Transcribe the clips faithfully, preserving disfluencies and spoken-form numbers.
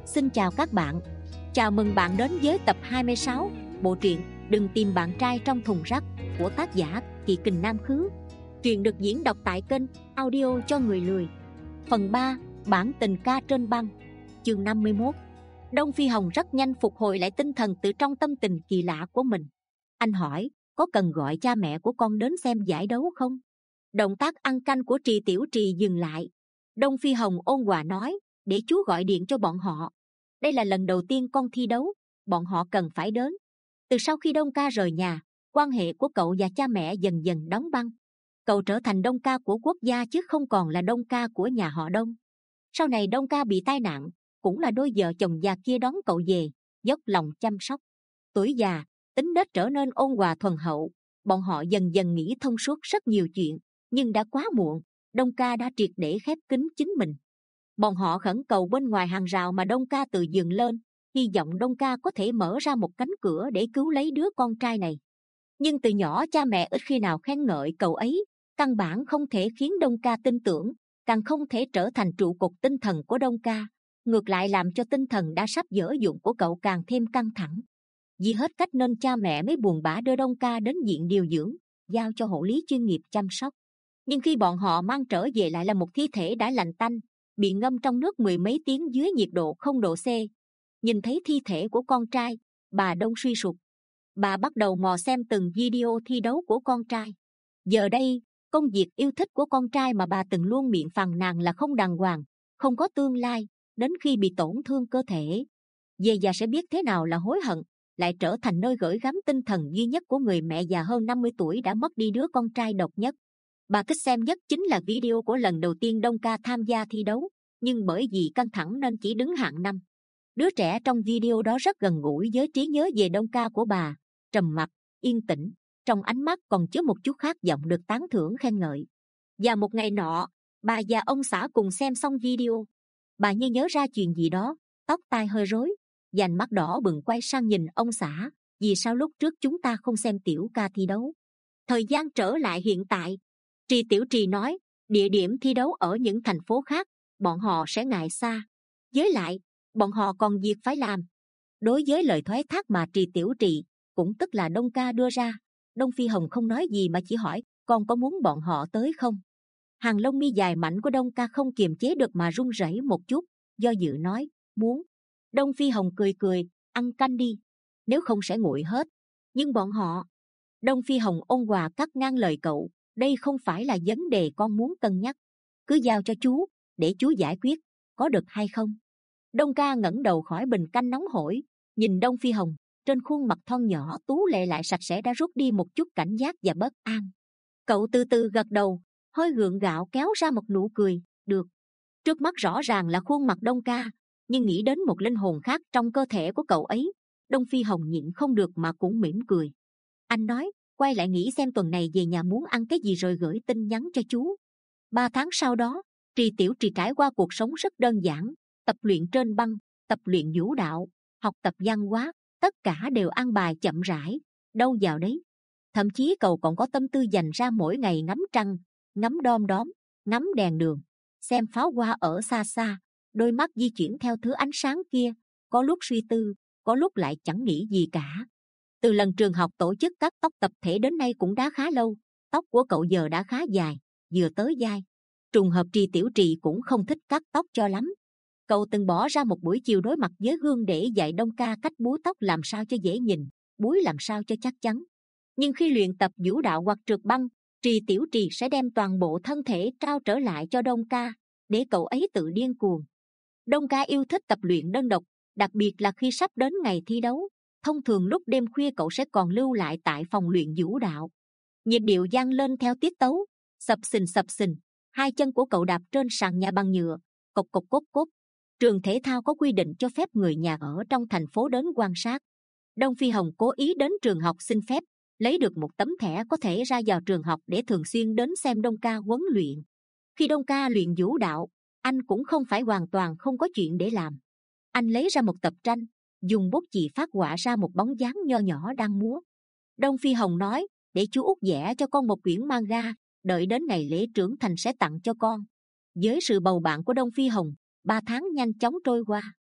Xin chào các bạn. Chào mừng bạn đến với tập hai mươi sáu bộ truyện Đừng tìm bạn trai trong thùng rác của tác giả Chị Kình Nam Khứ. Truyện được diễn đọc tại kênh Audio cho người lười. Phần ba, bản tình ca trên băng. Chương năm mươi mốt. Đông Phi Hồng rất nhanh phục hồi lại tinh thần từ trong tâm tình kỳ lạ của mình. Anh hỏi, có cần gọi cha mẹ của con đến xem giải đấu không? Động tác ăn canh của Trì Tiểu Trì dừng lại. Đông Phi Hồng ôn hòa nói, để chú gọi điện cho bọn họ. Đây là lần đầu tiên con thi đấu, bọn họ cần phải đến. Từ sau khi Đông Ca rời nhà, quan hệ của cậu và cha mẹ dần dần đóng băng. Cậu trở thành Đông Ca của quốc gia chứ không còn là Đông Ca của nhà họ Đông. Sau này Đông Ca bị tai nạn, cũng là đôi vợ chồng già kia đón cậu về, dốc lòng chăm sóc. Tuổi già, tính nết trở nên ôn hòa thuần hậu. Bọn họ dần dần nghĩ thông suốt rất nhiều chuyện, nhưng đã quá muộn. Đông Ca đã triệt để khép kín chính mình. Bọn họ khẩn cầu bên ngoài hàng rào mà Đông Ca tự dựng lên, hy vọng Đông Ca có thể mở ra một cánh cửa để cứu lấy đứa con trai này. Nhưng từ nhỏ cha mẹ ít khi nào khen ngợi cậu ấy, căn bản không thể khiến Đông Ca tin tưởng, càng không thể trở thành trụ cột tinh thần của Đông Ca, ngược lại làm cho tinh thần đã sắp dở dụng của cậu càng thêm căng thẳng. Vì hết cách nên cha mẹ mới buồn bã đưa Đông Ca đến viện điều dưỡng, giao cho hộ lý chuyên nghiệp chăm sóc. Nhưng khi bọn họ mang trở về lại là một thi thể đã lạnh tanh, bị ngâm trong nước mười mấy tiếng dưới nhiệt độ không độ C. Nhìn thấy thi thể của con trai, bà Đông suy sụp. Bà bắt đầu mò xem từng video thi đấu của con trai. Giờ đây, công việc yêu thích của con trai mà bà từng luôn miệng phàn nàn là không đàng hoàng, không có tương lai, đến khi bị tổn thương cơ thể, về già sẽ biết thế nào là hối hận, lại trở thành nơi gửi gắm tinh thần duy nhất của người mẹ già hơn năm mươi tuổi đã mất đi đứa con trai độc nhất. Bà thích xem nhất chính là video của lần đầu tiên Đông Ca tham gia thi đấu, nhưng bởi vì căng thẳng nên chỉ đứng hạng năm. Đứa trẻ trong video đó rất gần gũi với trí nhớ về Đông Ca của bà, trầm mặc, yên tĩnh, trong ánh mắt còn chứa một chút khát vọng được tán thưởng khen ngợi. Và một ngày nọ, bà và ông xã cùng xem xong video. Bà như nhớ ra chuyện gì đó, tóc tai hơi rối, dành mắt đỏ bừng quay sang nhìn ông xã, vì sao lúc trước chúng ta không xem Tiểu Ca thi đấu? Thời gian trở lại hiện tại. Trì Tiểu Trì nói, địa điểm thi đấu ở những thành phố khác, bọn họ sẽ ngại xa. Với lại, bọn họ còn việc phải làm. Đối với lời thoái thác mà Trì Tiểu Trì, cũng tức là Đông Ca đưa ra, Đông Phi Hồng không nói gì mà chỉ hỏi, con có muốn bọn họ tới không? Hàng lông mi dài mảnh của Đông Ca không kiềm chế được mà run rẩy một chút, do dự nói, muốn. Đông Phi Hồng cười cười, ăn canh đi, nếu không sẽ nguội hết. Nhưng bọn họ... Đông Phi Hồng ôn hòa cắt ngang lời cậu, đây không phải là vấn đề con muốn cân nhắc. Cứ giao cho chú, để chú giải quyết, có được hay không? Đông Ca ngẩng đầu khỏi bình canh nóng hổi, nhìn Đông Phi Hồng, trên khuôn mặt thon nhỏ tú lệ lại sạch sẽ đã rút đi một chút cảnh giác và bất an. Cậu từ từ gật đầu, hơi gượng gạo kéo ra một nụ cười, được. Trước mắt rõ ràng là khuôn mặt Đông Ca, nhưng nghĩ đến một linh hồn khác trong cơ thể của cậu ấy, Đông Phi Hồng nhịn không được mà cũng mỉm cười. Anh nói, quay lại nghĩ xem tuần này về nhà muốn ăn cái gì rồi gửi tin nhắn cho chú. Ba tháng sau đó, Trì Tiểu Trì trải qua cuộc sống rất đơn giản, tập luyện trên băng, tập luyện vũ đạo, học tập văn hóa, tất cả đều ăn bài chậm rãi, đâu vào đấy. Thậm chí cậu còn có tâm tư dành ra mỗi ngày ngắm trăng, ngắm đom đóm, ngắm đèn đường, xem pháo hoa ở xa xa, đôi mắt di chuyển theo thứ ánh sáng kia, có lúc suy tư, có lúc lại chẳng nghĩ gì cả. Từ lần trường học tổ chức cắt tóc tập thể đến nay cũng đã khá lâu, tóc của cậu giờ đã khá dài, vừa tới vai. Trùng hợp Trì Tiểu Trì cũng không thích cắt tóc cho lắm. Cậu từng bỏ ra một buổi chiều đối mặt với gương để dạy Đông Ca cách búi tóc làm sao cho dễ nhìn, búi làm sao cho chắc chắn. Nhưng khi luyện tập vũ đạo hoặc trượt băng, Trì Tiểu Trì sẽ đem toàn bộ thân thể trao trở lại cho Đông Ca, để cậu ấy tự điên cuồng. Đông Ca yêu thích tập luyện đơn độc, đặc biệt là khi sắp đến ngày thi đấu. Thông thường lúc đêm khuya cậu sẽ còn lưu lại tại phòng luyện vũ đạo. Nhịp điệu vang lên theo tiết tấu, sập sình sập sình, hai chân của cậu đạp trên sàn nhà bằng nhựa, cộc cộc cốt cốt. Trường thể thao có quy định cho phép người nhà ở trong thành phố đến quan sát. Đông Phi Hồng cố ý đến trường học xin phép, lấy được một tấm thẻ có thể ra vào trường học để thường xuyên đến xem Đông Ca huấn luyện. Khi Đông Ca luyện vũ đạo, anh cũng không phải hoàn toàn không có chuyện để làm. Anh lấy ra một tập tranh, dùng bút chì phát họa ra một bóng dáng nho nhỏ đang múa. Đông Phi Hồng nói, để chú út vẽ cho con một quyển manga, đợi đến ngày lễ trưởng thành sẽ tặng cho con. Với sự bầu bạn của Đông Phi Hồng, ba tháng nhanh chóng trôi qua.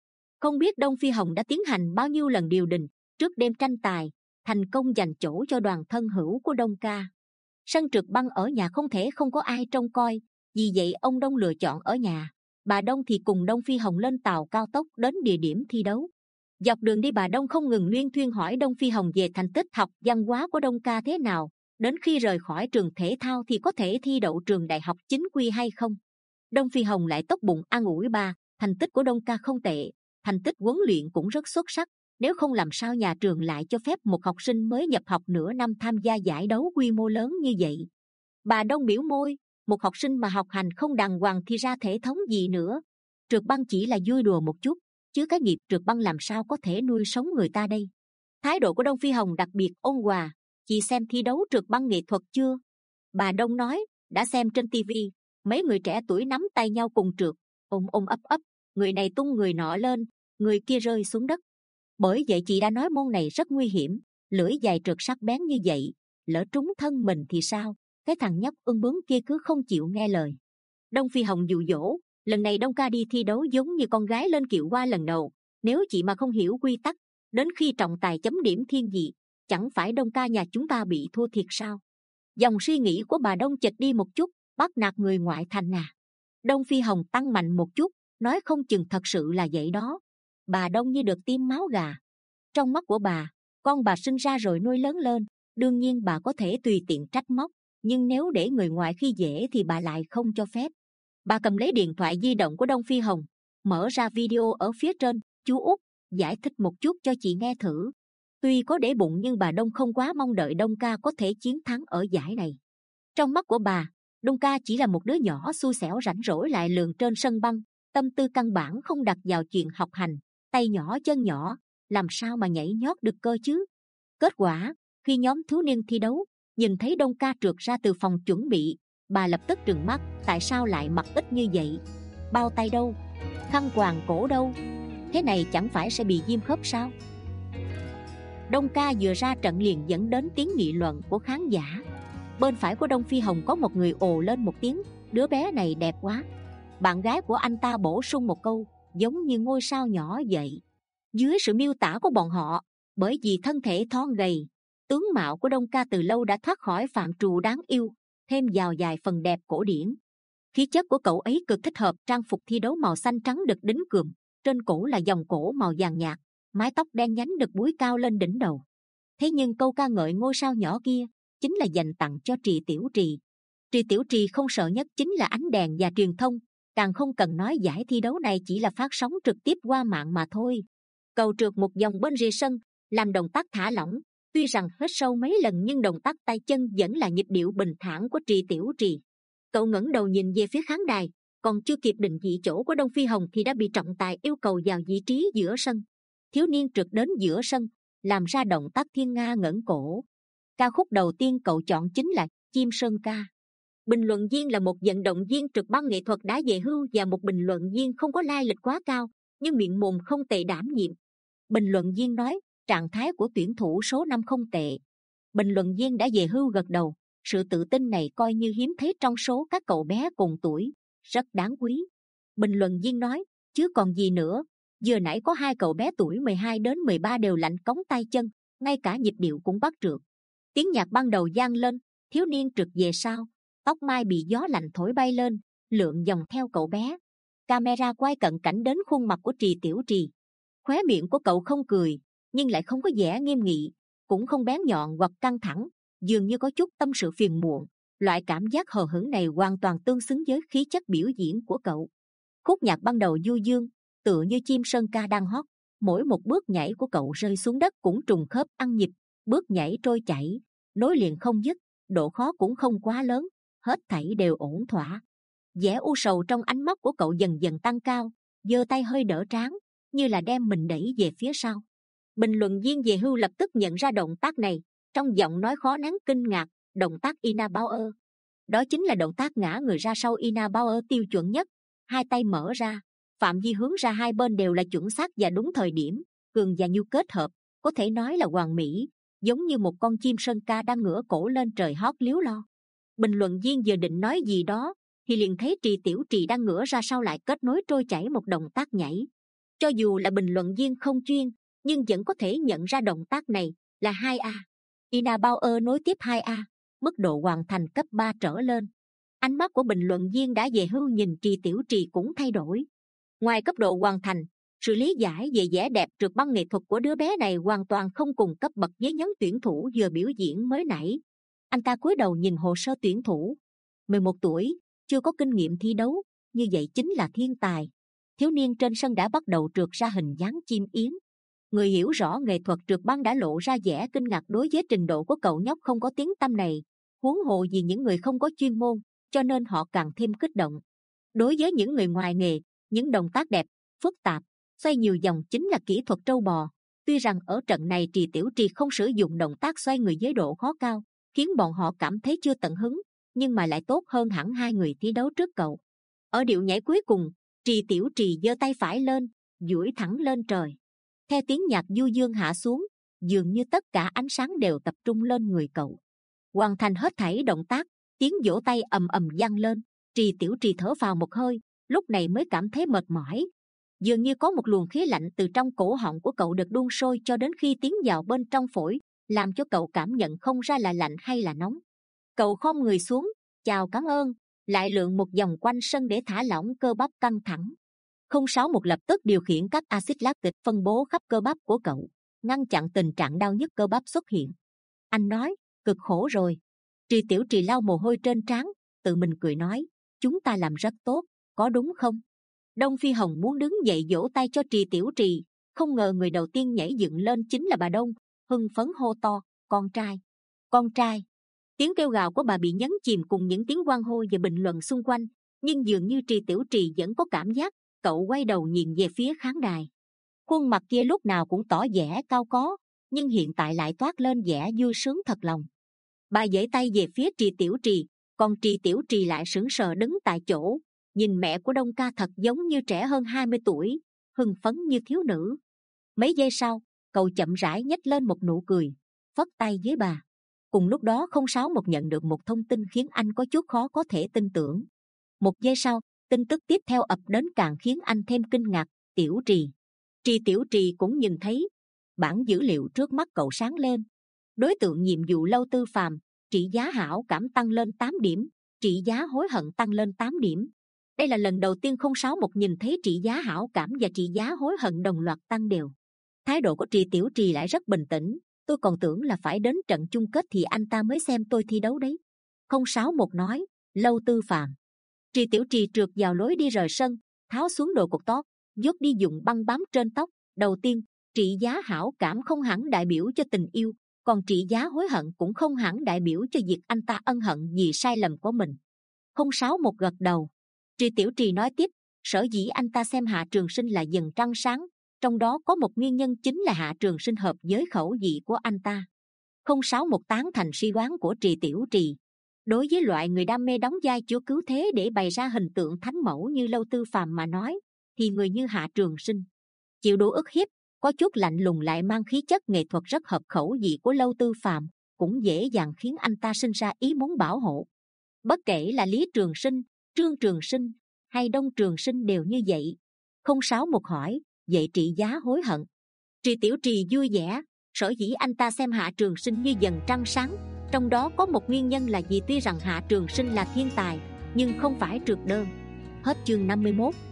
Không biết Đông Phi Hồng đã tiến hành bao nhiêu lần điều đình trước đêm tranh tài, thành công giành chỗ cho đoàn thân hữu của Đông ca. Sân trượt băng ở nhà không thể không có ai trông coi, vì vậy ông Đông lựa chọn ở nhà. Bà Đông thì cùng Đông Phi Hồng lên tàu cao tốc đến địa điểm thi đấu. Dọc đường đi bà Đông không ngừng luyên thuyên hỏi Đông Phi Hồng về thành tích học văn hóa của Đông ca thế nào, đến khi rời khỏi trường thể thao thì có thể thi đậu trường đại học chính quy hay không. Đông Phi Hồng lại tốt bụng an ủi bà, thành tích của Đông ca không tệ, thành tích huấn luyện cũng rất xuất sắc, nếu không làm sao nhà trường lại cho phép một học sinh mới nhập học nửa năm tham gia giải đấu quy mô lớn như vậy. Bà Đông biểu môi, một học sinh mà học hành không đàng hoàng thì ra thể thống gì nữa. Trượt băng chỉ là vui đùa một chút, chứ cái nghiệp trượt băng làm sao có thể nuôi sống người ta đây. Thái độ của Đông Phi Hồng đặc biệt ôn hòa. Chị xem thi đấu trượt băng nghệ thuật chưa? Bà Đông nói, đã xem trên tivi, mấy người trẻ tuổi nắm tay nhau cùng trượt, ôm ôm ấp ấp, người này tung người nọ lên, người kia rơi xuống đất. Bởi vậy chị đã nói môn này rất nguy hiểm, lưỡi dài trượt sắc bén như vậy, lỡ trúng thân mình thì sao? Cái thằng nhóc ương bướng kia cứ không chịu nghe lời. Đông Phi Hồng dụ dỗ, lần này Đông ca đi thi đấu giống như con gái lên kiệu qua lần đầu, nếu chị mà không hiểu quy tắc, đến khi trọng tài chấm điểm thiên vị, chẳng phải Đông ca nhà chúng ta bị thua thiệt sao? Dòng suy nghĩ của bà Đông chệch đi một chút, bắt nạt người ngoại thành à? Đông Phi Hồng tăng mạnh một chút, nói không chừng thật sự là vậy đó. Bà Đông như được tiêm máu gà. Trong mắt của bà, con bà sinh ra rồi nuôi lớn lên, đương nhiên bà có thể tùy tiện trách móc, nhưng nếu để người ngoài khi dễ thì bà lại không cho phép. Bà cầm lấy điện thoại di động của Đông Phi Hồng, mở ra video ở phía trên, chú Út, giải thích một chút cho chị nghe thử. Tuy có để bụng nhưng bà Đông không quá mong đợi Đông ca có thể chiến thắng ở giải này. Trong mắt của bà, Đông ca chỉ là một đứa nhỏ xui xẻo rảnh rỗi lại lượn trên sân băng, tâm tư căn bản không đặt vào chuyện học hành, tay nhỏ chân nhỏ, làm sao mà nhảy nhót được cơ chứ. Kết quả, khi nhóm thiếu niên thi đấu, nhìn thấy Đông ca trượt ra từ phòng chuẩn bị, bà lập tức trừng mắt, tại sao lại mặc ít như vậy? Bao tay đâu? Khăn quàng cổ đâu? Thế này chẳng phải sẽ bị viêm khớp sao? Đông ca vừa ra trận liền dẫn đến tiếng nghị luận của khán giả. Bên phải của Đông Phi Hồng có một người ồ lên một tiếng, đứa bé này đẹp quá. Bạn gái của anh ta bổ sung một câu, giống như ngôi sao nhỏ vậy. Dưới sự miêu tả của bọn họ, bởi vì thân thể thon gầy, tướng mạo của Đông ca từ lâu đã thoát khỏi phạm trù đáng yêu, thêm vào vài phần đẹp cổ điển. Khí chất của cậu ấy cực thích hợp trang phục thi đấu màu xanh trắng được đính cườm, trên cổ là vòng cổ màu vàng nhạt, mái tóc đen nhánh được búi cao lên đỉnh đầu. Thế nhưng câu ca ngợi ngôi sao nhỏ kia chính là dành tặng cho Trì Tiểu Trì. Trì Tiểu Trì không sợ nhất chính là ánh đèn và truyền thông, càng không cần nói giải thi đấu này chỉ là phát sóng trực tiếp qua mạng mà thôi. Cầu trượt một vòng bên rìa sân, làm động tác thả lỏng, tuy rằng hết sâu mấy lần nhưng động tác tay chân vẫn là nhịp điệu bình thản của Trì Tiểu Trì. Cậu ngẩng đầu nhìn về phía khán đài, còn chưa kịp định vị chỗ của Đông Phi Hồng thì đã bị trọng tài yêu cầu vào vị trí giữa sân. Thiếu niên trượt đến giữa sân, làm ra động tác thiên nga ngẩng cổ. Ca khúc đầu tiên cậu chọn chính là Chim Sơn Ca. Bình luận viên là một vận động viên trượt băng nghệ thuật đã về hưu và một bình luận viên không có lai lịch quá cao, nhưng miệng mồm không tệ đảm nhiệm. Bình luận viên nói, trạng thái của tuyển thủ số năm không tệ. Bình luận viên đã về hưu gật đầu, sự tự tin này coi như hiếm thấy trong số các cậu bé cùng tuổi, rất đáng quý. Bình luận viên nói, chứ còn gì nữa, vừa nãy có hai cậu bé tuổi mười hai đến mười ba đều lạnh cống tay chân, ngay cả nhịp điệu cũng bắt trượt. Tiếng nhạc ban đầu vang lên, thiếu niên trượt về sau, tóc mai bị gió lạnh thổi bay lên, lượn vòng theo cậu bé. Camera quay cận cảnh đến khuôn mặt của Trì Tiểu Trì. Khóe miệng của cậu không cười, nhưng lại không có vẻ nghiêm nghị, cũng không bén nhọn hoặc căng thẳng, dường như có chút tâm sự phiền muộn. Loại cảm giác hờ hững này hoàn toàn tương xứng với khí chất biểu diễn của cậu. Khúc nhạc ban đầu du dương, tựa như chim sơn ca đang hót, mỗi một bước nhảy của cậu rơi xuống đất cũng trùng khớp ăn nhịp, bước nhảy trôi chảy, nối liền không dứt, độ khó cũng không quá lớn, hết thảy đều ổn thỏa. Vẻ u sầu trong ánh mắt của cậu dần dần tăng cao, giơ tay hơi đỡ trán, như là đem mình đẩy về phía sau. Bình luận viên về hưu lập tức nhận ra động tác này, trong giọng nói khó nén kinh ngạc, động tác Ina Bauer. Đó chính là động tác ngã người ra sau Ina Bauer tiêu chuẩn nhất, hai tay mở ra, phạm vi hướng ra hai bên đều là chuẩn xác và đúng thời điểm, cường và nhu kết hợp, có thể nói là hoàn mỹ, giống như một con chim sơn ca đang ngửa cổ lên trời hót líu lo. Bình luận viên vừa định nói gì đó thì liền thấy Trì Tiểu Trì đang ngửa ra sau lại kết nối trôi chảy một động tác nhảy. Cho dù là bình luận viên không chuyên, nhưng vẫn có thể nhận ra động tác này là hai A. Ina Bauer nối tiếp hai A, mức độ hoàn thành cấp ba trở lên. Ánh mắt của bình luận viên đã về hưu nhìn Trì Tiểu Trì cũng thay đổi. Ngoài cấp độ hoàn thành, sự lý giải về vẻ đẹp trượt băng nghệ thuật của đứa bé này hoàn toàn không cùng cấp bậc với nhóm tuyển thủ vừa biểu diễn mới nãy. Anh ta cúi đầu nhìn hồ sơ tuyển thủ. mười một tuổi, chưa có kinh nghiệm thi đấu, như vậy chính là thiên tài. Thiếu niên trên sân đã bắt đầu trượt ra hình dáng chim yến. Người hiểu rõ nghệ thuật trượt băng đã lộ ra vẻ kinh ngạc đối với trình độ của cậu nhóc không có tiếng tăm này. Huống hồ vì những người không có chuyên môn, cho nên họ càng thêm kích động. Đối với những người ngoài nghề, những động tác đẹp, phức tạp, xoay nhiều vòng chính là kỹ thuật trâu bò. Tuy rằng ở trận này Trì Tiểu Trì không sử dụng động tác xoay người với độ khó cao, khiến bọn họ cảm thấy chưa tận hứng, nhưng mà lại tốt hơn hẳn hai người thi đấu trước cậu. Ở điệu nhảy cuối cùng, Trì Tiểu Trì giơ tay phải lên, duỗi thẳng lên trời. Theo tiếng nhạc du dương hạ xuống, dường như tất cả ánh sáng đều tập trung lên người cậu. Hoàn thành hết thảy động tác, tiếng vỗ tay ầm ầm vang lên. Trì Tiểu Trì thở phào một hơi, lúc này mới cảm thấy mệt mỏi. Dường như có một luồng khí lạnh từ trong cổ họng của cậu được đun sôi cho đến khi tiến vào bên trong phổi, làm cho cậu cảm nhận không ra là lạnh hay là nóng. Cậu khom người xuống, chào cảm ơn, lại lượn một vòng quanh sân để thả lỏng cơ bắp căng thẳng. không sáu một lập tức điều khiển các axit lactic phân bố khắp cơ bắp của cậu, ngăn chặn tình trạng đau nhức cơ bắp xuất hiện. Anh nói, cực khổ rồi. Trì Tiểu Trì lau mồ hôi trên trán, tự mình cười nói, chúng ta làm rất tốt, có đúng không? Đông Phi Hồng muốn đứng dậy vỗ tay cho Trì Tiểu Trì, không ngờ người đầu tiên nhảy dựng lên chính là bà Đông, hưng phấn hô to, con trai, con trai. Tiếng kêu gào của bà bị nhấn chìm cùng những tiếng hoan hô và bình luận xung quanh, nhưng dường như Trì Tiểu Trì vẫn có cảm giác. Cậu quay đầu nhìn về phía khán đài. Khuôn mặt kia lúc nào cũng tỏ vẻ cao có, nhưng hiện tại lại toát lên vẻ vui sướng thật lòng. Bà giãy tay về phía Trì Tiểu Trì, còn Trì Tiểu Trì lại sững sờ đứng tại chỗ, nhìn mẹ của Đông ca thật giống như trẻ hơn hai mươi tuổi, hưng phấn như thiếu nữ. Mấy giây sau, cậu chậm rãi nhếch lên một nụ cười, phất tay với bà. Cùng lúc đó không sáu một nhận được một thông tin khiến anh có chút khó có thể tin tưởng. Một giây sau, tin tức tiếp theo ập đến càng khiến anh thêm kinh ngạc. Tiểu Trì. Trì Tiểu Trì cũng nhìn thấy. Bảng dữ liệu trước mắt cậu sáng lên. Đối tượng nhiệm vụ Lâu Tư Phàm, trị giá hảo cảm tăng lên tám điểm, trị giá hối hận tăng lên tám điểm. Đây là lần đầu tiên không sáu một nhìn thấy trị giá hảo cảm và trị giá hối hận đồng loạt tăng đều. Thái độ của Trì Tiểu Trì lại rất bình tĩnh. Tôi còn tưởng là phải đến trận chung kết thì anh ta mới xem tôi thi đấu đấy. không sáu một nói. Lâu Tư Phàm. Trì Tiểu Trì trượt vào lối đi rời sân, tháo xuống đồ cột tóc, dốt đi dùng băng bám trên tóc. Đầu tiên, trị giá hảo cảm không hẳn đại biểu cho tình yêu, còn trị giá hối hận cũng không hẳn đại biểu cho việc anh ta ân hận vì sai lầm của mình. không sáu một gật đầu. Trì Tiểu Trì nói tiếp, sở dĩ anh ta xem Hạ Trường Sinh là dần trăng sáng, trong đó có một nguyên nhân chính là Hạ Trường Sinh hợp với khẩu vị của anh ta. không sáu một tán thành suy đoán của Trì Tiểu Trì. Đối với loại người đam mê đóng vai chúa cứu thế để bày ra hình tượng thánh mẫu như Lâu Tư Phàm mà nói, thì người như Hạ Trường Sinh, chịu đủ ức hiếp, có chút lạnh lùng lại mang khí chất nghệ thuật rất hợp khẩu vị của Lâu Tư Phàm, cũng dễ dàng khiến anh ta sinh ra ý muốn bảo hộ. Bất kể là Lý Trường Sinh, Trương Trường Sinh hay Đông Trường Sinh đều như vậy. không sáu một hỏi, vậy trị giá hối hận? Trì Tiểu Trì vui vẻ, sở dĩ anh ta xem Hạ Trường Sinh như dần trăng sáng, trong đó có một nguyên nhân là vì tuy rằng Hạ Trường Sinh là thiên tài, nhưng không phải trượt đơn. Hết chương năm mươi mốt.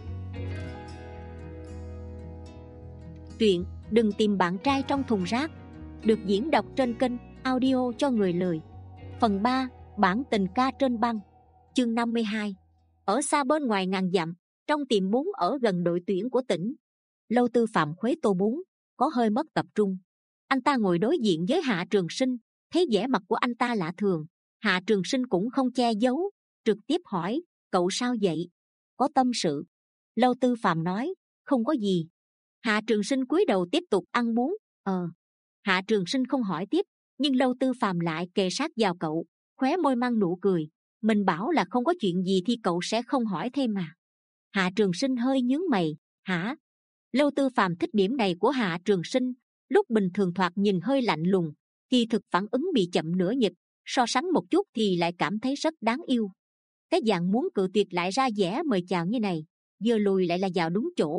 Truyện Đừng Tìm Bạn Trai Trong Thùng Rác được diễn đọc trên kênh Audio Cho Người Lười. Phần ba, Bản Tình Ca Trên Băng. Chương năm mươi hai. Ở xa bên ngoài ngàn dặm, trong tiệm bún ở gần đội tuyển của tỉnh, Lâu Tư Phàm khuấy tô bún, có hơi mất tập trung. Anh ta ngồi đối diện với Hạ Trường Sinh, thấy vẻ mặt của anh ta lạ thường. Hạ Trường Sinh cũng không che giấu, trực tiếp hỏi, cậu sao vậy? Có tâm sự. Lâu Tư Phàm nói, không có gì. Hạ Trường Sinh cúi đầu tiếp tục ăn bún. Ờ. Hạ Trường Sinh không hỏi tiếp, nhưng Lâu Tư Phàm lại kề sát vào cậu, khóe môi mang nụ cười. Mình bảo là không có chuyện gì thì cậu sẽ không hỏi thêm mà. Hạ Trường Sinh hơi nhướng mày. Hả? Lâu Tư Phàm thích điểm này của Hạ Trường Sinh. Lúc bình thường thoạt nhìn hơi lạnh lùng, kỳ thực phản ứng bị chậm nửa nhịp, so sánh một chút thì lại cảm thấy rất đáng yêu. Cái dạng muốn cự tuyệt lại ra vẻ mời chào như này, vừa lùi lại là vào đúng chỗ.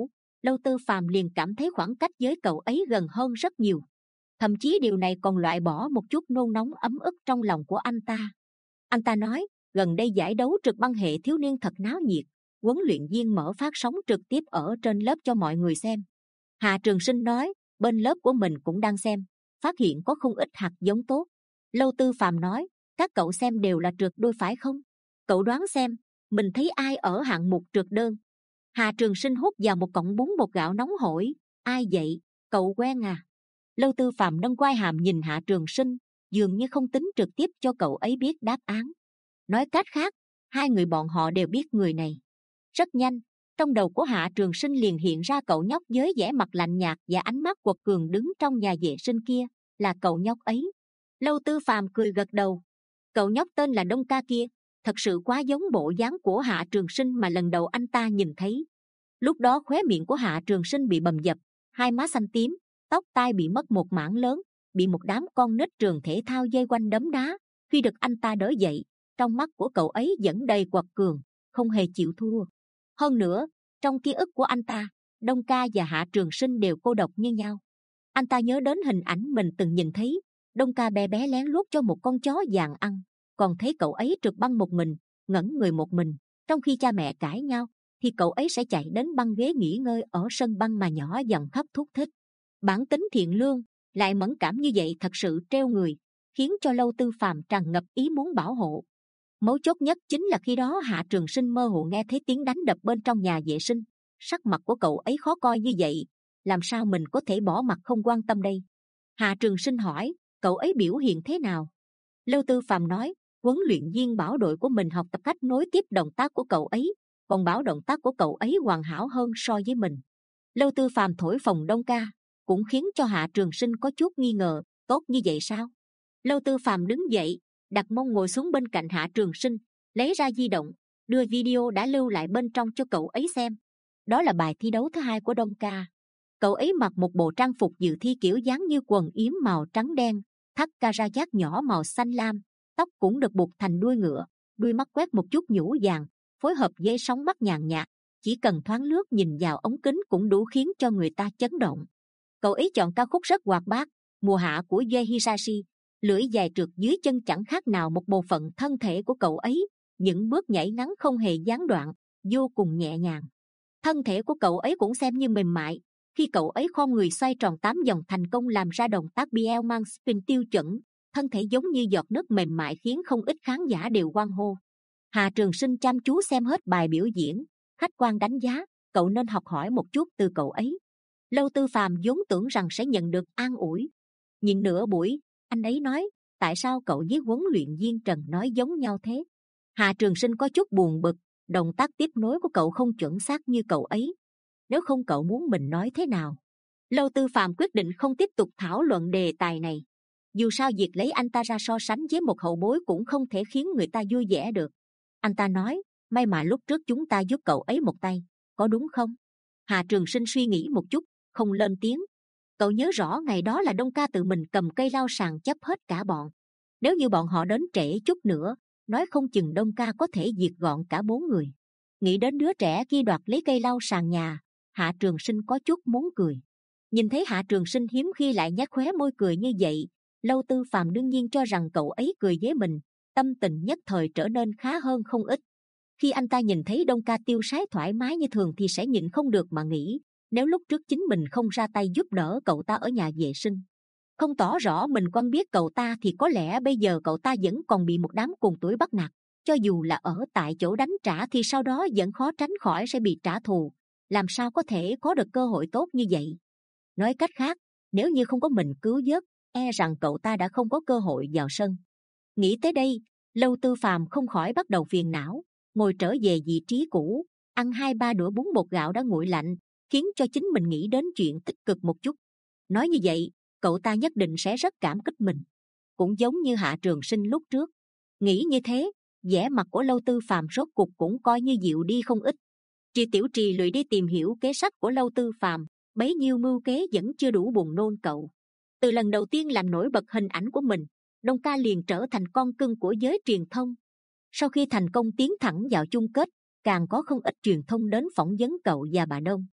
Lâu Tư Phàm liền cảm thấy khoảng cách với cậu ấy gần hơn rất nhiều. Thậm chí điều này còn loại bỏ một chút nôn nóng ấm ức trong lòng của anh ta. Anh ta nói, gần đây giải đấu trượt băng hệ thiếu niên thật náo nhiệt, huấn luyện viên mở phát sóng trực tiếp ở trên lớp cho mọi người xem. Hạ Trường Sinh nói, bên lớp của mình cũng đang xem, phát hiện có không ít hạt giống tốt. Lâu Tư Phàm nói, các cậu xem đều là trượt đôi phải không? Cậu đoán xem, mình thấy ai ở hạng mục trượt đơn? Hạ Trường Sinh hút vào một cọng bún bột gạo nóng hổi, ai vậy? Cậu quen à? Lâu Tư Phàm nâng quai hàm nhìn Hạ Trường Sinh, dường như không tính trực tiếp cho cậu ấy biết đáp án. Nói cách khác, hai người bọn họ đều biết người này. Rất nhanh, trong đầu của Hạ Trường Sinh liền hiện ra cậu nhóc với vẻ mặt lạnh nhạt và ánh mắt quật cường đứng trong nhà vệ sinh kia, là cậu nhóc ấy. Lâu Tư Phàm cười gật đầu. Cậu nhóc tên là Đông Ca kia, thật sự quá giống bộ dáng của Hạ Trường Sinh mà lần đầu anh ta nhìn thấy. Lúc đó khóe miệng của Hạ Trường Sinh bị bầm dập, hai má xanh tím, tóc tai bị mất một mảng lớn, bị một đám con nít trường thể thao dây quanh đấm đá. Khi được anh ta đỡ dậy, trong mắt của cậu ấy vẫn đầy quật cường, không hề chịu thua. Hơn nữa, trong ký ức của anh ta, Đông Ca và Hạ Trường Sinh đều cô độc như nhau. Anh ta nhớ đến hình ảnh mình từng nhìn thấy, Đông Ca bé bé lén lút cho một con chó vàng ăn, còn thấy cậu ấy trượt băng một mình, ngẩn người một mình. Trong khi cha mẹ cãi nhau, thì cậu ấy sẽ chạy đến băng ghế nghỉ ngơi ở sân băng mà nhỏ giọng khóc thút thít. Bản tính thiện lương, lại mẫn cảm như vậy thật sự treo người, khiến cho Lâu Tư Phàm tràn ngập ý muốn bảo hộ. Mấu chốt nhất chính là khi đó Hạ Trường Sinh mơ hồ nghe thấy tiếng đánh đập bên trong nhà vệ sinh. Sắc mặt của cậu ấy khó coi như vậy, làm sao mình có thể bỏ mặt không quan tâm đây? Hạ Trường Sinh hỏi, cậu ấy biểu hiện thế nào? Lâu Tư Phàm nói, huấn luyện viên bảo đội của mình học tập cách nối tiếp động tác của cậu ấy, còn bảo động tác của cậu ấy hoàn hảo hơn so với mình. Lâu Tư Phàm thổi phồng Đông Ca, cũng khiến cho Hạ Trường Sinh có chút nghi ngờ, tốt như vậy sao? Lâu Tư Phàm đứng dậy, đặt mông ngồi xuống bên cạnh Hạ Trường Sinh, lấy ra di động, đưa video đã lưu lại bên trong cho cậu ấy xem. Đó là bài thi đấu thứ hai của Đông Ca. Cậu ấy mặc một bộ trang phục dự thi kiểu dáng như quần yếm màu trắng đen, thắt ca ra giác nhỏ màu xanh lam, tóc cũng được buộc thành đuôi ngựa, đuôi mắt quét một chút nhũ vàng, phối hợp với sóng mắt nhàn nhạt, chỉ cần thoáng lướt nhìn vào ống kính cũng đủ khiến cho người ta chấn động. Cậu ấy chọn ca khúc rất hoạt bát, Mùa Hạ của Ye Hisashi. Lưỡi dài trượt dưới chân chẳng khác nào một bộ phận thân thể của cậu ấy, những bước nhảy ngắn không hề gián đoạn, vô cùng nhẹ nhàng. Thân thể của cậu ấy cũng xem như mềm mại, khi cậu ấy khom người xoay tròn tám vòng thành công làm ra động tác Bielman spin tiêu chuẩn, thân thể giống như giọt nước mềm mại khiến không ít khán giả đều hoan hô. Hà Trường Sinh chăm chú xem hết bài biểu diễn, khách quan đánh giá, cậu nên học hỏi một chút từ cậu ấy. Lâu Tư Phàm vốn tưởng rằng sẽ nhận được an ủi, nhưng nửa buổi anh ấy nói, tại sao cậu với huấn luyện viên Trần nói giống nhau thế? Hạ Trường Sinh có chút buồn bực, động tác tiếp nối của cậu không chuẩn xác như cậu ấy. Nếu không cậu muốn mình nói thế nào? Lâu Tư Phàm quyết định không tiếp tục thảo luận đề tài này. Dù sao việc lấy anh ta ra so sánh với một hậu bối cũng không thể khiến người ta vui vẻ được. Anh ta nói, may mà lúc trước chúng ta giúp cậu ấy một tay, có đúng không? Hạ Trường Sinh suy nghĩ một chút, không lên tiếng. Cậu nhớ rõ ngày đó là Đông Ca tự mình cầm cây lau sàn chấp hết cả bọn. Nếu như bọn họ đến trễ chút nữa, nói không chừng Đông Ca có thể diệt gọn cả bốn người. Nghĩ đến đứa trẻ kia đoạt lấy cây lau sàn nhà, Hạ Trường Sinh có chút muốn cười. Nhìn thấy Hạ Trường Sinh hiếm khi lại nhếch khóe môi cười như vậy, Lâu Tư Phàm đương nhiên cho rằng cậu ấy cười với mình, tâm tình nhất thời trở nên khá hơn không ít. Khi anh ta nhìn thấy Đông Ca tiêu sái thoải mái như thường thì sẽ nhịn không được mà nghĩ, nếu lúc trước chính mình không ra tay giúp đỡ cậu ta ở nhà vệ sinh, không tỏ rõ mình quen biết cậu ta, thì có lẽ bây giờ cậu ta vẫn còn bị một đám cùng tuổi bắt nạt. Cho dù là ở tại chỗ đánh trả thì sau đó vẫn khó tránh khỏi sẽ bị trả thù, làm sao có thể có được cơ hội tốt như vậy. Nói cách khác, nếu như không có mình cứu vớt, e rằng cậu ta đã không có cơ hội vào sân. Nghĩ tới đây, Lâu Tư Phàm không khỏi bắt đầu phiền não, ngồi trở về vị trí cũ, ăn hai ba đũa bún bột gạo đã nguội lạnh, khiến cho chính mình nghĩ đến chuyện tích cực một chút. Nói như vậy, cậu ta nhất định sẽ rất cảm kích mình, cũng giống như Hạ Trường Sinh lúc trước. Nghĩ như thế, vẻ mặt của Lâu Tư Phàm rốt cục cũng coi như dịu đi không ít. Tri Tiểu Trì lười đi tìm hiểu kế sách của Lâu Tư Phàm, bấy nhiêu mưu kế vẫn chưa đủ buồn nôn cậu. Từ lần đầu tiên làm nổi bật hình ảnh của mình, Đông Ca liền trở thành con cưng của giới truyền thông. Sau khi thành công tiến thẳng vào chung kết, càng có không ít truyền thông đến phỏng vấn cậu và bà Đông.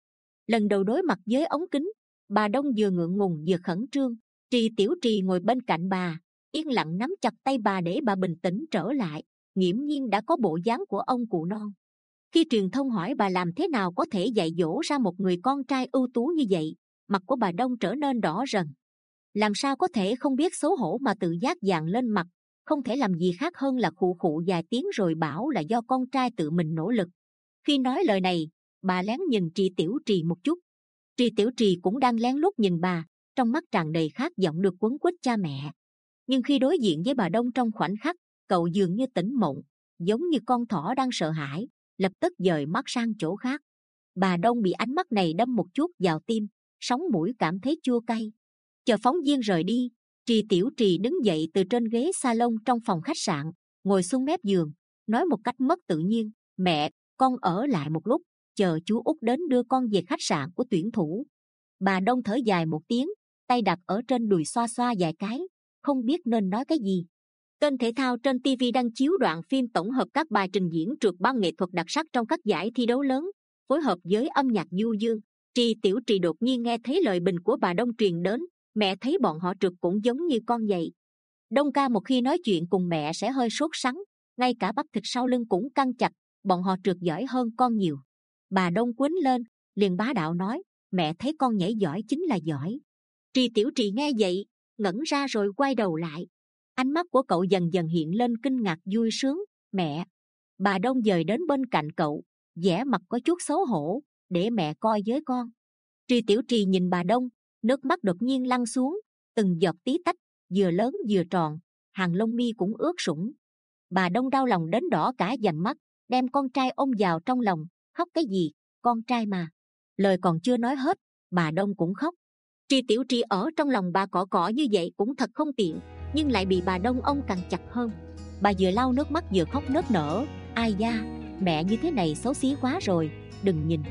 Lần đầu đối mặt với ống kính, bà Đông vừa ngượng ngùng vừa khẩn trương. Trì Tiểu Trì ngồi bên cạnh bà, yên lặng nắm chặt tay bà để bà bình tĩnh trở lại, nghiễm nhiên đã có bộ dáng của ông cụ non. Khi truyền thông hỏi bà làm thế nào có thể dạy dỗ ra một người con trai ưu tú như vậy, mặt của bà Đông trở nên đỏ rần. Làm sao có thể không biết xấu hổ mà tự giác dàn lên mặt, không thể làm gì khác hơn là khụ khụ vài tiếng rồi bảo là do con trai tự mình nỗ lực. Khi nói lời này, bà lén nhìn Trì Tiểu Trì một chút. Trì Tiểu Trì cũng đang lén lút nhìn bà, trong mắt tràn đầy khát vọng được quấn quýt cha mẹ. Nhưng khi đối diện với bà Đông trong khoảnh khắc, cậu dường như tỉnh mộng, giống như con thỏ đang sợ hãi, lập tức dời mắt sang chỗ khác. Bà Đông bị ánh mắt này đâm một chút vào tim, sống mũi cảm thấy chua cay. Chờ phóng viên rời đi, Trì Tiểu Trì đứng dậy từ trên ghế salon trong phòng khách sạn, ngồi xuống mép giường, nói một cách mất tự nhiên: "Mẹ, con ở lại một lúc, chờ chú Út đến đưa con về khách sạn của tuyển thủ." Bà Đông thở dài một tiếng, tay đặt ở trên đùi xoa xoa vài cái, không biết nên nói cái gì. Kênh thể thao trên ti vi đang chiếu đoạn phim tổng hợp các bài trình diễn trượt băng nghệ thuật đặc sắc trong các giải thi đấu lớn, phối hợp với âm nhạc du dương. Trì Tiểu Trì đột nhiên nghe thấy lời bình của bà Đông truyền đến: "Mẹ thấy bọn họ trượt cũng giống như con vậy." Đông ca một khi nói chuyện cùng mẹ sẽ hơi sốt sắng, ngay cả bắp thịt sau lưng cũng căng chặt. Bọn họ trượt giỏi hơn con nhiều. Bà Đông quýnh lên, liền bá đạo nói: "Mẹ thấy con nhảy giỏi chính là giỏi." Trì Tiểu Trì nghe vậy, ngẩn ra rồi quay đầu lại. Ánh mắt của cậu dần dần hiện lên kinh ngạc vui sướng. "Mẹ." Bà Đông dời đến bên cạnh cậu, vẻ mặt có chút xấu hổ: "Để mẹ coi với con." Trì Tiểu Trì nhìn bà Đông, nước mắt đột nhiên lăn xuống, từng giọt tí tách, vừa lớn vừa tròn, hàng lông mi cũng ướt sũng. Bà Đông đau lòng đến đỏ cả vành mắt, đem con trai ôm vào trong lòng. "Khóc cái gì, con trai mà." Lời còn chưa nói hết, bà Đông cũng khóc. Trì Tiểu Trì ở trong lòng bà cọ cọ như vậy cũng thật không tiện, nhưng lại bị bà Đông ôm càng chặt hơn. Bà vừa lau nước mắt vừa khóc nức nở: "Ai da, mẹ như thế này xấu xí quá rồi, đừng nhìn."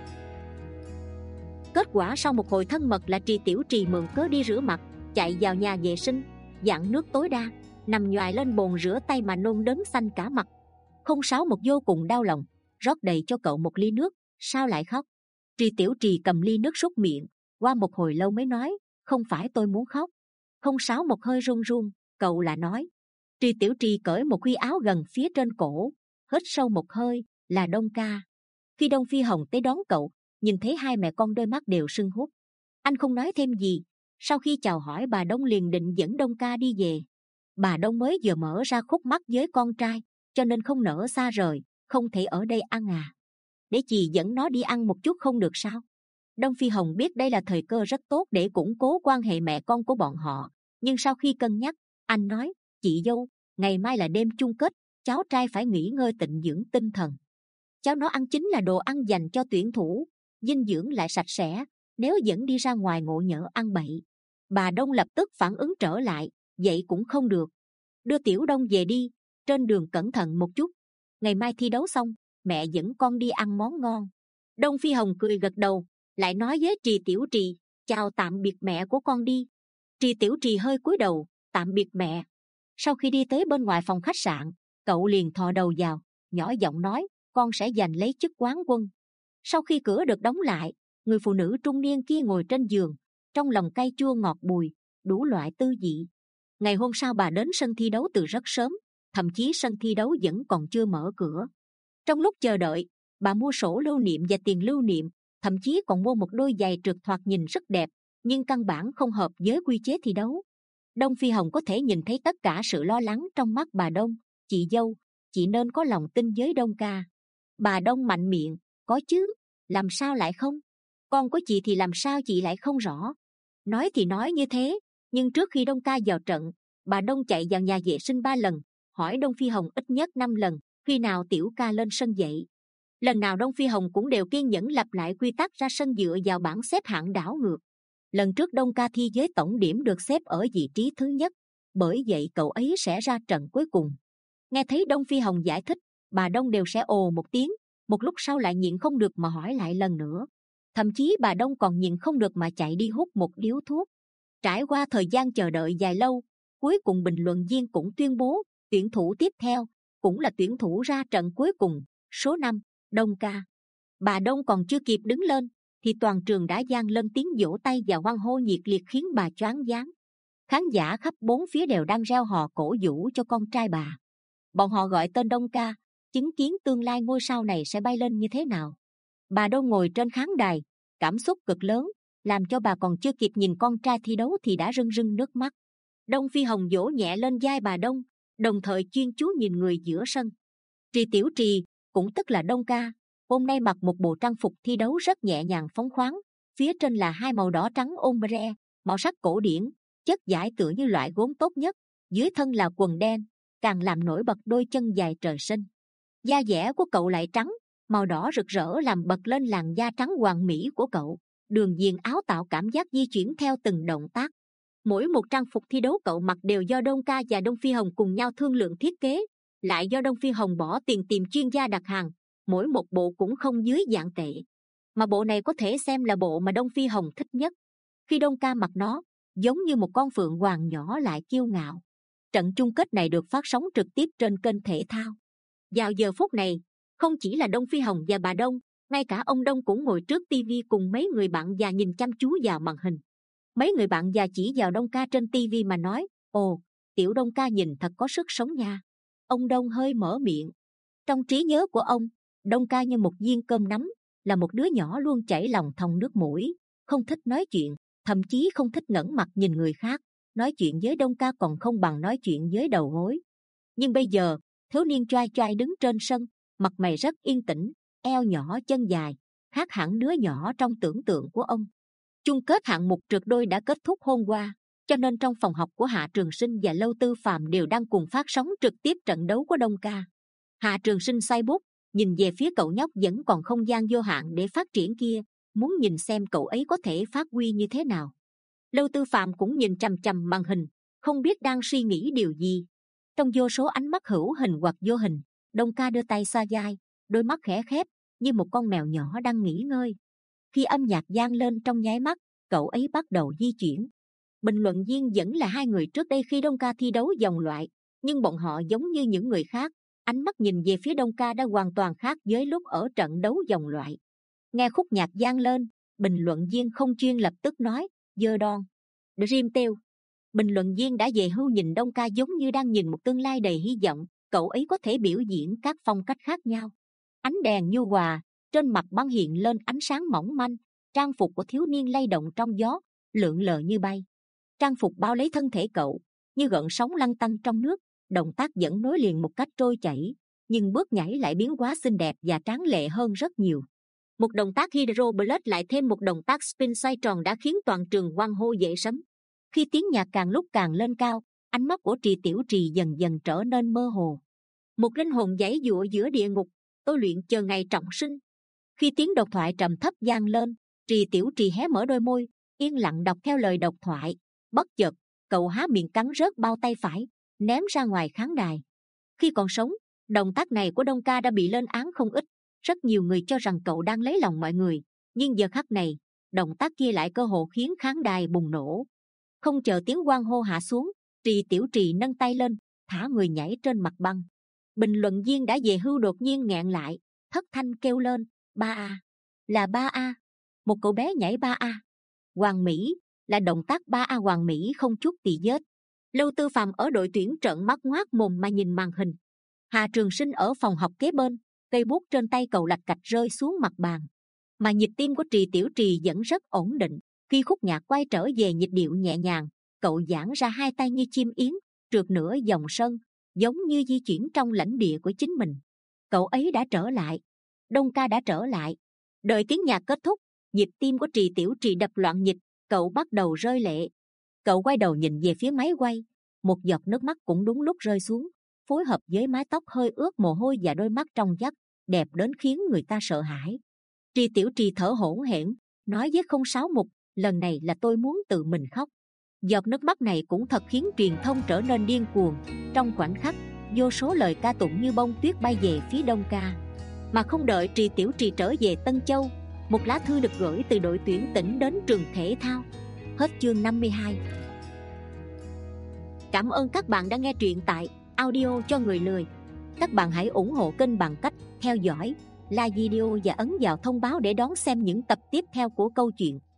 Kết quả sau một hồi thân mật là Trì Tiểu Trì mượn cớ đi rửa mặt, chạy vào nhà vệ sinh, dặn nước tối đa, nằm nhoài lên bồn rửa tay mà nôn đến xanh cả mặt. Không Sáu một vô cùng đau lòng, rót đầy cho cậu một ly nước. "Sao lại khóc?" Trì Tiểu Trì cầm ly nước súc miệng, qua một hồi lâu mới nói: "Không phải tôi muốn khóc." Không Sáu một hơi run run, cậu là nói. Trì Tiểu Trì cởi một khuy áo gần phía trên cổ, hít sâu một hơi: "Là Đông ca." Khi Đông Phi Hồng tới đón cậu, nhìn thấy hai mẹ con đôi mắt đều sưng húp. Anh không nói thêm gì, sau khi chào hỏi bà Đông liền định dẫn Đông ca đi về. Bà Đông mới vừa mở ra khúc mắc với con trai, cho nên không nỡ xa rời, không thể ở đây ăn à. "Để chị dẫn nó đi ăn một chút không được sao?" Đông Phi Hồng biết đây là thời cơ rất tốt để củng cố quan hệ mẹ con của bọn họ, nhưng sau khi cân nhắc, anh nói: "Chị dâu, ngày mai là đêm chung kết, cháu trai phải nghỉ ngơi tịnh dưỡng tinh thần. Cháu nó ăn chính là đồ ăn dành cho tuyển thủ, dinh dưỡng lại sạch sẽ, nếu dẫn đi ra ngoài ngộ nhỡ ăn bậy." Bà Đông lập tức phản ứng trở lại: "Vậy cũng không được. Đưa Tiểu Đông về đi, trên đường cẩn thận một chút. Ngày mai thi đấu xong, mẹ dẫn con đi ăn món ngon." Đông Phi Hồng cười gật đầu, lại nói với Trì Tiểu Trì: "Chào tạm biệt mẹ của con đi." Trì Tiểu Trì hơi cúi đầu: "Tạm biệt mẹ." Sau khi đi tới bên ngoài phòng khách sạn, cậu liền thò đầu vào, nhỏ giọng nói: "Con sẽ giành lấy chức quán quân." Sau khi cửa được đóng lại, người phụ nữ trung niên kia ngồi trên giường, trong lòng cay chua ngọt bùi, đủ loại tư vị. Ngày hôm sau bà đến sân thi đấu từ rất sớm, thậm chí sân thi đấu vẫn còn chưa mở cửa. Trong lúc chờ đợi, bà mua sổ lưu niệm và tiền lưu niệm, thậm chí còn mua một đôi giày trượt thoạt nhìn rất đẹp, nhưng căn bản không hợp với quy chế thi đấu. Đông Phi Hồng có thể nhìn thấy tất cả sự lo lắng trong mắt bà Đông. "Chị dâu, chị nên có lòng tin với Đông ca." Bà Đông mạnh miệng: "Có chứ, làm sao lại không? Con của chị thì làm sao chị lại không rõ?" Nói thì nói như thế, nhưng trước khi Đông ca vào trận, bà Đông chạy vào nhà vệ sinh ba lần, hỏi Đông Phi Hồng ít nhất năm lần khi nào Tiểu ca lên sân vậy. Lần nào Đông Phi Hồng cũng đều kiên nhẫn lặp lại quy tắc ra sân dựa vào bảng xếp hạng đảo ngược. Lần trước Đông ca thi với tổng điểm được xếp ở vị trí thứ nhất, bởi vậy cậu ấy sẽ ra trận cuối cùng. Nghe thấy Đông Phi Hồng giải thích, bà Đông đều sẽ ồ một tiếng, một lúc sau lại nhịn không được mà hỏi lại lần nữa. Thậm chí bà Đông còn nhịn không được mà chạy đi hút một điếu thuốc. Trải qua thời gian chờ đợi dài lâu, cuối cùng bình luận viên cũng tuyên bố tuyển thủ tiếp theo, cũng là tuyển thủ ra trận cuối cùng, số năm, Đông ca. Bà Đông còn chưa kịp đứng lên thì toàn trường đã vang lên tiếng vỗ tay và hoan hô nhiệt liệt khiến bà choáng váng. Khán giả khắp bốn phía đều đang reo hò cổ vũ cho con trai bà. Bọn họ gọi tên Đông Ca, chứng kiến tương lai ngôi sao này sẽ bay lên như thế nào. Bà Đông ngồi trên khán đài, cảm xúc cực lớn, làm cho bà còn chưa kịp nhìn con trai thi đấu thì đã rưng rưng nước mắt. Đông Phi Hồng vỗ nhẹ lên vai bà Đông, đồng thời chuyên chú nhìn người giữa sân. Trì Tiểu Trì, cũng tức là Đông Ca, hôm nay mặc một bộ trang phục thi đấu rất nhẹ nhàng phóng khoáng. Phía trên là hai màu đỏ trắng ombre, màu sắc cổ điển, chất vải tựa như loại gốm tốt nhất. Dưới thân là quần đen, càng làm nổi bật đôi chân dài trời sinh. Da dẻ của cậu lại trắng, màu đỏ rực rỡ làm bật lên làn da trắng hoàn mỹ của cậu. Đường viền áo tạo cảm giác di chuyển theo từng động tác. Mỗi một trang phục thi đấu cậu mặc đều do Đông Ca và Đông Phi Hồng cùng nhau thương lượng thiết kế, lại do Đông Phi Hồng bỏ tiền tìm chuyên gia đặt hàng. Mỗi một bộ cũng không dưới dạng tệ, mà bộ này có thể xem là bộ mà Đông Phi Hồng thích nhất. Khi Đông Ca mặc nó, giống như một con phượng hoàng nhỏ lại kiêu ngạo. Trận chung kết này được phát sóng trực tiếp trên kênh thể thao. Vào giờ phút này, không chỉ là Đông Phi Hồng và bà Đông, ngay cả ông Đông cũng ngồi trước tivi cùng mấy người bạn già nhìn chăm chú vào màn hình. Mấy người bạn già chỉ vào Đông Ca trên tivi mà nói: "Ồ, tiểu Đông Ca nhìn thật có sức sống nha." Ông Đông hơi mở miệng. Trong trí nhớ của ông, Đông Ca như một viên cơm nắm, là một đứa nhỏ luôn chảy lòng thòng nước mũi, không thích nói chuyện, thậm chí không thích ngẩng mặt nhìn người khác. Nói chuyện với Đông Ca còn không bằng nói chuyện với đầu gối. Nhưng bây giờ, thiếu niên choai choai đứng trên sân, mặt mày rất yên tĩnh, eo nhỏ chân dài, khác hẳn đứa nhỏ trong tưởng tượng của ông. Chung kết hạng mục trượt đôi đã kết thúc hôm qua, cho nên trong phòng học của Hạ Trường Sinh và Lâu Tư Phàm đều đang cùng phát sóng trực tiếp trận đấu của Đông Ca. Hạ Trường Sinh say bút, nhìn về phía cậu nhóc vẫn còn không gian vô hạn để phát triển kia, muốn nhìn xem cậu ấy có thể phát huy như thế nào. Lâu Tư Phàm cũng nhìn chằm chằm màn hình, không biết đang suy nghĩ điều gì. Trong vô số ánh mắt hữu hình hoặc vô hình, Đông Ca đưa tay xoa vai, đôi mắt khẽ khép như một con mèo nhỏ đang nghỉ ngơi. Khi âm nhạc vang lên trong nháy mắt, cậu ấy bắt đầu di chuyển. Bình luận viên vẫn là hai người trước đây khi Đông Ca thi đấu vòng loại, nhưng bọn họ giống như những người khác, ánh mắt nhìn về phía Đông Ca đã hoàn toàn khác với lúc ở trận đấu vòng loại. Nghe khúc nhạc vang lên, bình luận viên không chuyên lập tức nói: "Dơ đon, Dream Team." Bình luận viên đã về hưu nhìn Đông Ca giống như đang nhìn một tương lai đầy hy vọng. Cậu ấy có thể biểu diễn các phong cách khác nhau. Ánh đèn nhu hòa, trên mặt băng hiện lên ánh sáng mỏng manh. Trang phục của thiếu niên lay động trong gió, lượn lờ như bay. Trang phục bao lấy thân thể cậu, như gợn sóng lăn tăn trong nước. Động tác vẫn nối liền một cách trôi chảy, nhưng bước nhảy lại biến hóa xinh đẹp và tráng lệ hơn rất nhiều. Một động tác Hydro Blade lại thêm một động tác spin xoay tròn đã khiến toàn trường hoan hô dậy sấm. Khi tiếng nhạc càng lúc càng lên cao, ánh mắt của Trì Tiểu Trì dần dần trở nên mơ hồ. Một linh hồn giãy giụa giữa địa ngục, tôi luyện chờ ngày trọng sinh. Khi tiếng độc thoại trầm thấp vang lên, Trì Tiểu Trì hé mở đôi môi, yên lặng đọc theo lời độc thoại. Bất chợt, cậu há miệng cắn rớt bao tay phải, ném ra ngoài khán đài. Khi còn sống, động tác này của Đông Ca đã bị lên án không ít. Rất nhiều người cho rằng cậu đang lấy lòng mọi người, nhưng giờ khắc này, động tác kia lại cơ hồ khiến khán đài bùng nổ. Không chờ tiếng hoan hô hạ xuống, Trì Tiểu Trì nâng tay lên, thả người nhảy trên mặt băng. Bình luận viên đã về hưu đột nhiên nghẹn lại, thất thanh kêu lên: "Ba a, là ba a, một cậu bé nhảy ba a, hoàn mỹ, là động tác ba a hoàn mỹ không chút tì vết." Lâu Tư Phàm ở đội tuyển trợn mắt ngoác mồm mà nhìn màn hình. Hà Trường Sinh ở phòng học kế bên, cây bút trên tay cậu lạch cạch rơi xuống mặt bàn. Mà nhịp tim của Trì Tiểu Trì vẫn rất ổn định. Khi khúc nhạc quay trở về nhịp điệu nhẹ nhàng, cậu giãn ra hai tay như chim yến, trượt nửa vòng sân, giống như di chuyển trong lãnh địa của chính mình. Cậu ấy đã trở lại. Đông Ca đã trở lại. Đợi tiếng nhạc kết thúc, nhịp tim của Trì Tiểu Trì đập loạn nhịp, cậu bắt đầu rơi lệ. Cậu quay đầu nhìn về phía máy quay, một giọt nước mắt cũng đúng lúc rơi xuống, phối hợp với mái tóc hơi ướt mồ hôi và đôi mắt trong vắt, đẹp đến khiến người ta sợ hãi. Trì Tiểu Trì thở hổn hển, nói với không sáu mục: "Lần này là tôi muốn tự mình khóc." Giọt nước mắt này cũng thật khiến truyền thông trở nên điên cuồng. Trong khoảnh khắc, vô số lời ca tụng như bông tuyết bay về phía Đông Ca. Mà không đợi Trì Tiểu Trì trở về Tân Châu, một lá thư được gửi từ đội tuyển tỉnh đến trường thể thao. Hết chương năm mươi hai. Cảm ơn các bạn đã nghe truyện tại Audio cho người lười. Các bạn hãy ủng hộ kênh bằng cách theo dõi, like video và ấn vào thông báo để đón xem những tập tiếp theo của câu chuyện.